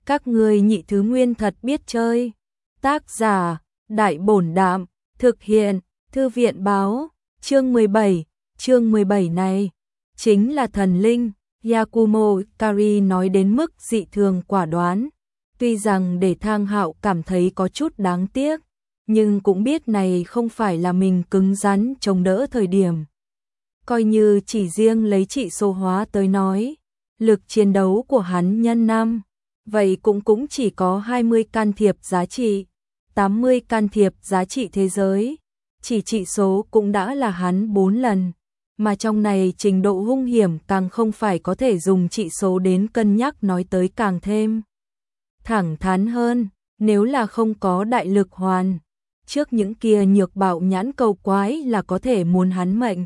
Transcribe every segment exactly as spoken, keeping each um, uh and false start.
Các ngươi nhị thứ nguyên thật biết chơi. Tác giả, Đại Bổn Đạm, thực hiện, Thư viện báo, chương mười bảy, chương mười bảy này, chính là thần linh. Yakumo Ikari nói đến mức dị thường quả đoán, tuy rằng để Thang Hạo cảm thấy có chút đáng tiếc, nhưng cũng biết này không phải là mình cứng rắn chống đỡ thời điểm. Coi như chỉ riêng lấy trị số hóa tới nói, lực chiến đấu của hắn nhân năm, vậy cũng cũng chỉ có hai mươi can thiệp giá trị, tám mươi can thiệp giá trị thế giới, chỉ trị số cũng đã là hắn bốn lần, mà trong này trình độ hung hiểm càng không phải có thể dùng trị số đến cân nhắc nói tới càng thêm. Thẳng thắn hơn, nếu là không có đại lực hoàn, trước những kia nhược bạo nhãn cầu quái là có thể muốn hắn mệnh.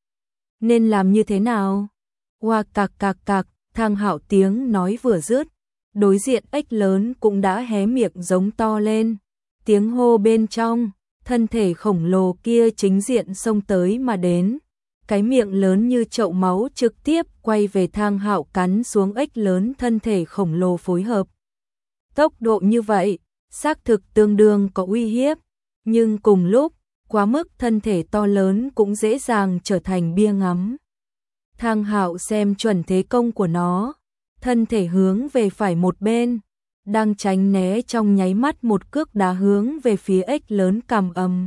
Nên làm như thế nào? Hoa cạc cạc cạc, Thang Hạo tiếng nói vừa dứt, đối diện ếch lớn cũng đã hé miệng giống to lên. Tiếng hô bên trong, thân thể khổng lồ kia chính diện xông tới mà đến. Cái miệng lớn như chậu máu trực tiếp quay về Thang Hạo cắn xuống ếch lớn thân thể khổng lồ phối hợp. Tốc độ như vậy, xác thực tương đương có uy hiếp, nhưng cùng lúc, quá mức thân thể to lớn cũng dễ dàng trở thành bia ngắm. Thang Hạo xem chuẩn thế công của nó, thân thể hướng về phải một bên, đang tránh né trong nháy mắt một cước đá hướng về phía ếch lớn cằm ầm.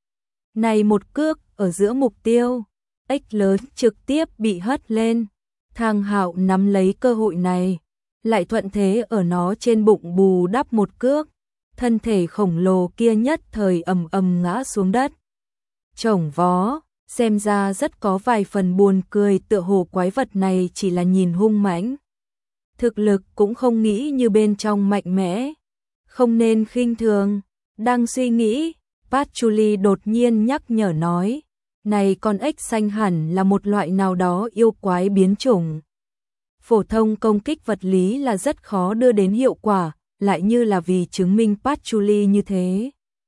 Này một cước ở giữa mục tiêu, ếch lớn trực tiếp bị hất lên. Thang Hạo nắm lấy cơ hội này, lại thuận thế ở nó trên bụng bù đắp một cước, thân thể khổng lồ kia nhất thời ầm ầm ngã xuống đất. Chổng vó, xem ra rất có vài phần buồn cười, tựa hồ quái vật này chỉ là nhìn hung mãnh, thực lực cũng không nghĩ như bên trong mạnh mẽ, không nên khinh thường. Đang suy nghĩ, Patchouli đột nhiên nhắc nhở nói, này con ếch xanh hẳn là một loại nào đó yêu quái biến chủng. Phổ thông công kích vật lý là rất khó đưa đến hiệu quả, lại như là vì chứng minh Patchouli như thế.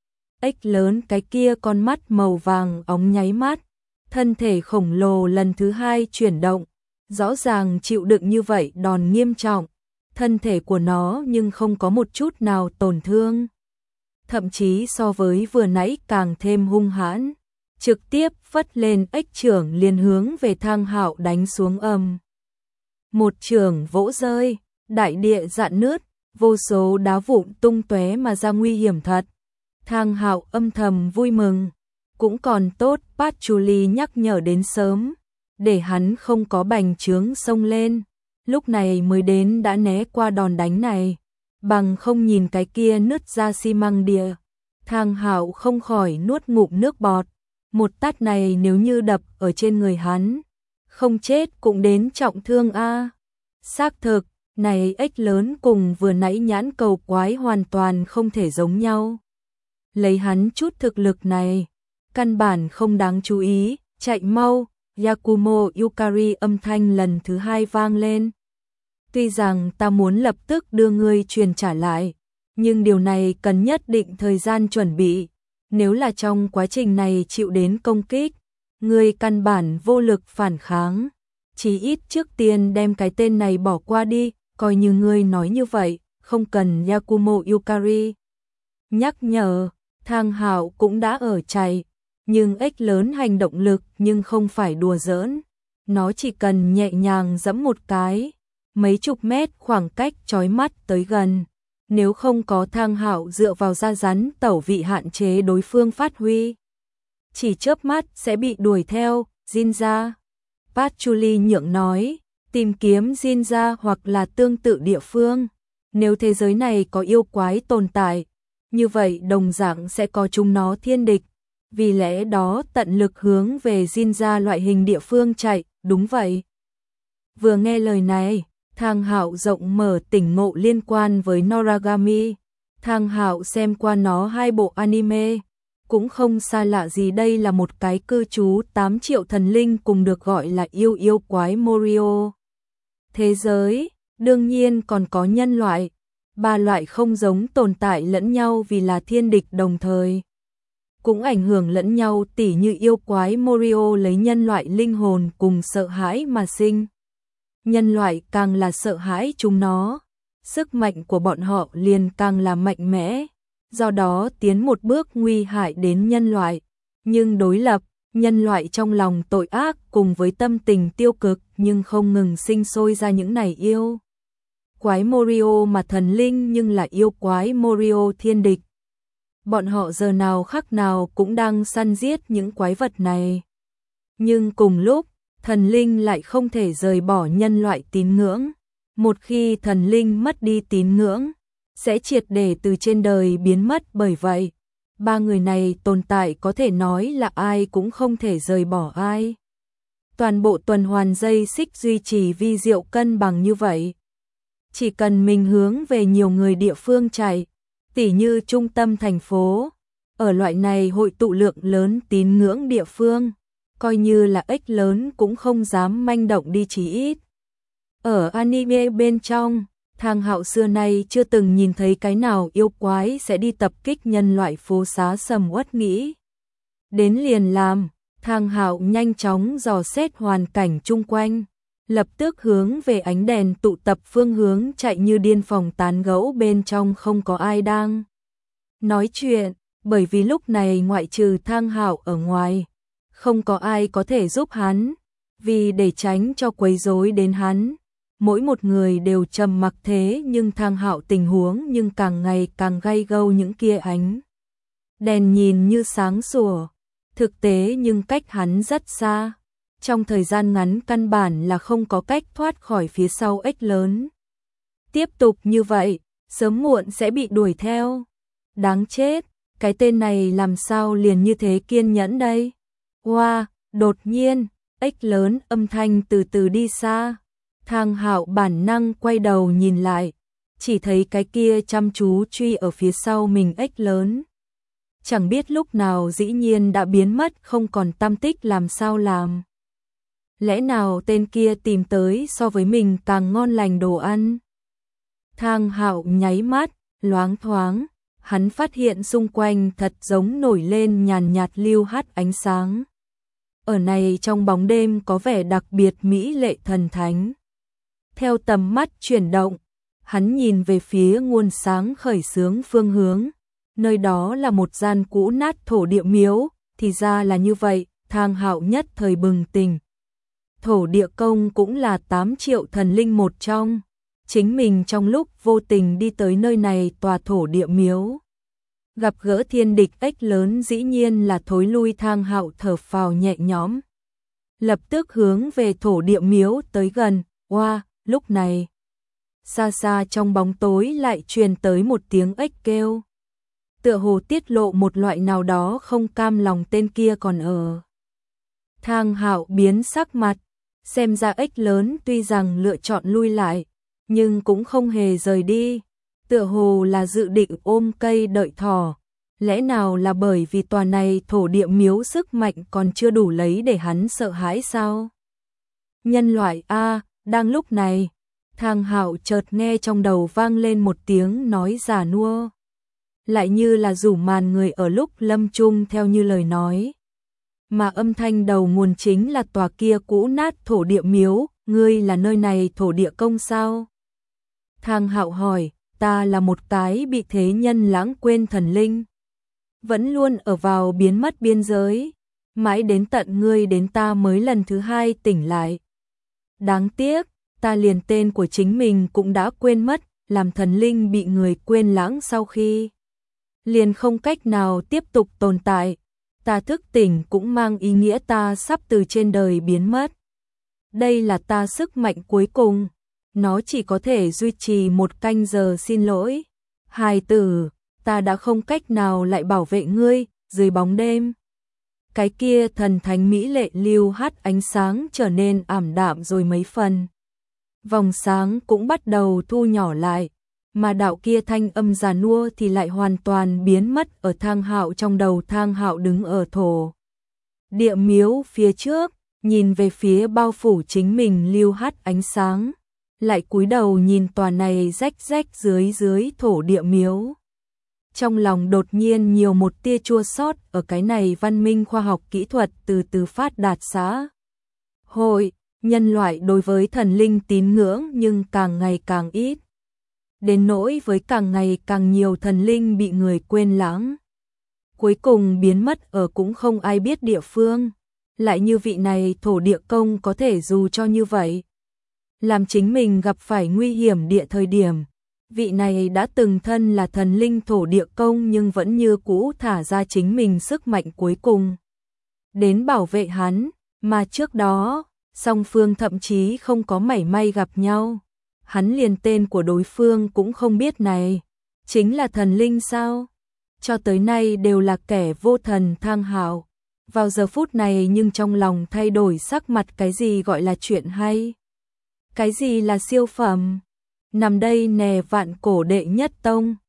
Ếch lớn cái kia con mắt màu vàng óng nháy mắt, thân thể khổng lồ lần thứ hai chuyển động, rõ ràng chịu đựng như vậy đòn nghiêm trọng, thân thể của nó nhưng không có một chút nào tổn thương. Thậm chí so với vừa nãy càng thêm hung hãn, trực tiếp phất lên ếch chưởng liền hướng về Thang Hạo đánh xuống ầm. Một chưởng vỗ rơi, đại địa rạn nứt, vô số đá vụn tung tóe mà ra, nguy hiểm thật. Thang Hạo âm thầm vui mừng, cũng còn tốt Patchouli nhắc nhở đến sớm, để hắn không có bành trướng xông lên, lúc này mới đến đã né qua đòn đánh này, bằng không nhìn cái kia nứt ra xi măng địa. Thang Hạo không khỏi nuốt ngụm nước bọt, một tát này nếu như đập ở trên người hắn, không chết cũng đến trọng thương a. Xác thực, này ếch lớn cùng vừa nãy nhãn cầu quái hoàn toàn không thể giống nhau. Lấy hắn chút thực lực này, căn bản không đáng chú ý, chạy mau. Yakumo Ikari âm thanh lần thứ hai vang lên. Tuy rằng ta muốn lập tức đưa ngươi truyền trả lại, nhưng điều này cần nhất định thời gian chuẩn bị. Nếu là trong quá trình này chịu đến công kích, ngươi căn bản vô lực phản kháng. Chỉ ít trước tiên đem cái tên này bỏ qua đi, coi như ngươi nói như vậy, không cần Yakumo Ikari nhắc nhở. Thang Hạo cũng đã ở chạy, nhưng ếch lớn hành động lực nhưng không phải đùa giỡn, nó chỉ cần nhẹ nhàng giẫm một cái, mấy chục mét khoảng cách chói mắt tới gần, nếu không có Thang Hạo dựa vào da rắn tẩu vị hạn chế đối phương phát huy, chỉ chớp mắt sẽ bị đuổi theo. Jinja, Patchouli nhượng nói, tìm kiếm Jinja hoặc là tương tự địa phương, nếu thế giới này có yêu quái tồn tại, như vậy đồng dạng sẽ có chúng nó thiên địch. Vì lẽ đó tận lực hướng về Jinja loại hình địa phương chạy. Đúng vậy. Vừa nghe lời này, Thang Hạo rộng mở tỉnh ngộ liên quan với Noragami. Thang Hạo xem qua nó hai bộ anime, cũng không xa lạ gì, đây là một cái cư trú tám triệu thần linh cùng được gọi là yêu yêu quái Morio. Thế giới, đương nhiên còn có nhân loại, ba loại không giống tồn tại lẫn nhau vì là thiên địch đồng thời. Cũng ảnh hưởng lẫn nhau, tỉ như yêu quái Morio lấy nhân loại linh hồn cùng sợ hãi mà sinh. Nhân loại càng là sợ hãi chúng nó, sức mạnh của bọn họ liền càng là mạnh mẽ, do đó tiến một bước nguy hại đến nhân loại. Nhưng đối lập, nhân loại trong lòng tội ác cùng với tâm tình tiêu cực nhưng không ngừng sinh sôi ra những này yêu quái Morio mà thần linh nhưng là yêu quái Morio thiên địch. Bọn họ giờ nào khắc nào cũng đang săn giết những quái vật này. Nhưng cùng lúc, thần linh lại không thể rời bỏ nhân loại tín ngưỡng. Một khi thần linh mất đi tín ngưỡng, sẽ triệt để từ trên đời biến mất. Bởi vậy, ba người này tồn tại có thể nói là ai cũng không thể rời bỏ ai. Toàn bộ tuần hoàn dây xích duy trì vi diệu cân bằng như vậy. Chỉ cần mình hướng về nhiều người địa phương chạy, tỉ như trung tâm thành phố, ở loại này hội tụ lượng lớn tín ngưỡng địa phương, coi như là ếch lớn cũng không dám manh động đi chí ít. Ở anime bên trong, Thang Hạo xưa nay chưa từng nhìn thấy cái nào yêu quái sẽ đi tập kích nhân loại phố xá sầm uất nghĩ. Đến liền làm, Thang Hạo nhanh chóng dò xét hoàn cảnh chung quanh, lập tức hướng về ánh đèn tụ tập phương hướng chạy như điên. Phòng tán gẫu bên trong không có ai đang nói chuyện, bởi vì lúc này ngoại trừ Thang Hạo ở ngoài, không có ai có thể giúp hắn, vì để tránh cho quấy rối đến hắn. Mỗi một người đều trầm mặc, thế nhưng Thang Hạo tình huống nhưng càng ngày càng gay gâu. Những kia ánh đèn nhìn như sáng sủa, thực tế nhưng cách hắn rất xa. Trong thời gian ngắn căn bản là không có cách thoát khỏi phía sau ếch lớn. Tiếp tục như vậy, sớm muộn sẽ bị đuổi theo. Đáng chết, cái tên này làm sao liền như thế kiên nhẫn đây? Wow, đột nhiên, ếch lớn âm thanh từ từ đi xa. Thang Hạo bản năng quay đầu nhìn lại, chỉ thấy cái kia chăm chú truy ở phía sau mình ếch lớn. Chẳng biết lúc nào dĩ nhiên đã biến mất không còn tăm tích. Làm sao làm? Lẽ nào tên kia tìm tới so với mình càng ngon lành đồ ăn? Thang Hạo nháy mắt, loáng thoáng, hắn phát hiện xung quanh thật giống nổi lên nhàn nhạt lưu hắt ánh sáng. Ở này trong bóng đêm có vẻ đặc biệt mỹ lệ thần thánh. Theo tầm mắt chuyển động, hắn nhìn về phía nguồn sáng khởi xướng phương hướng. Nơi đó là một gian cũ nát thổ địa miếu, thì ra là như vậy. Thang Hạo nhất thời bừng tỉnh. Thổ địa công cũng là tám triệu thần linh một trong. Chính mình trong lúc vô tình đi tới nơi này tòa thổ địa miếu, gặp gỡ thiên địch ếch lớn, dĩ nhiên là thối lui. Thang Hạo thở phào nhẹ nhõm, lập tức hướng về thổ địa miếu tới gần. Oa, wow, lúc này, xa xa trong bóng tối lại truyền tới một tiếng ếch kêu, tựa hồ tiết lộ một loại nào đó không cam lòng tên kia còn ở. Thang Hạo biến sắc mặt, xem ra ếch lớn tuy rằng lựa chọn lui lại, nhưng cũng không hề rời đi, tựa hồ là dự định ôm cây đợi thỏ. Lẽ nào là bởi vì tòa này thổ địa miếu sức mạnh còn chưa đủ lấy để hắn sợ hãi sao? Nhân loại a, à, đang lúc này, Thang Hạo chợt nghe trong đầu vang lên một tiếng nói già nua, lại như là rủ màn người ở lúc lâm chung theo như lời nói. Mà âm thanh đầu nguồn chính là tòa kia cũ nát thổ địa miếu. Ngươi là nơi này thổ địa công sao? Thang Hạo hỏi. Ta là một cái bị thế nhân lãng quên thần linh, vẫn luôn ở vào biến mất biên giới, mãi đến tận ngươi đến ta mới lần thứ hai tỉnh lại. Đáng tiếc, ta liền tên của chính mình cũng đã quên mất. Làm thần linh bị người quên lãng sau khi liền không cách nào tiếp tục tồn tại. Ta thức tỉnh cũng mang ý nghĩa ta sắp từ trên đời biến mất. Đây là ta sức mạnh cuối cùng, nó chỉ có thể duy trì một canh giờ. Xin lỗi, hài tử, ta đã không cách nào lại bảo vệ ngươi. Dưới bóng đêm, cái kia thần thánh mỹ lệ lưu hắt ánh sáng trở nên ảm đạm rồi mấy phần. Vòng sáng cũng bắt đầu thu nhỏ lại, mà đạo kia thanh âm già nua thì lại hoàn toàn biến mất ở Thang Hạo trong đầu. Thang Hạo đứng ở thổ địa miếu phía trước, nhìn về phía bao phủ chính mình lưu hắt ánh sáng, lại cúi đầu nhìn tòa này rách rách dưới dưới thổ địa miếu. Trong lòng đột nhiên nhiều một tia chua xót. Ở cái này văn minh khoa học kỹ thuật từ từ phát đạt xã hội, nhân loại đối với thần linh tín ngưỡng nhưng càng ngày càng ít. đến nỗi với càng ngày càng nhiều thần linh bị người quên lãng. Cuối cùng biến mất ở cũng không ai biết địa phương, lại như vị này thổ địa công có thể dù cho như vậy. Làm chính mình gặp phải nguy hiểm địa thời điểm, vị này đã từng thân là thần linh thổ địa công nhưng vẫn như cũ thả ra chính mình sức mạnh cuối cùng. Đến bảo vệ hắn, mà trước đó, song phương thậm chí không có mảy may gặp nhau. Hắn liền tên của đối phương cũng không biết này. Chính là thần linh sao? Cho tới nay đều là kẻ vô thần thang hào. Vào giờ phút này nhưng trong lòng thay đổi sắc mặt cái gì gọi là chuyện hay. Cái gì là siêu phẩm? Nằm đây nè vạn cổ đệ nhất tông.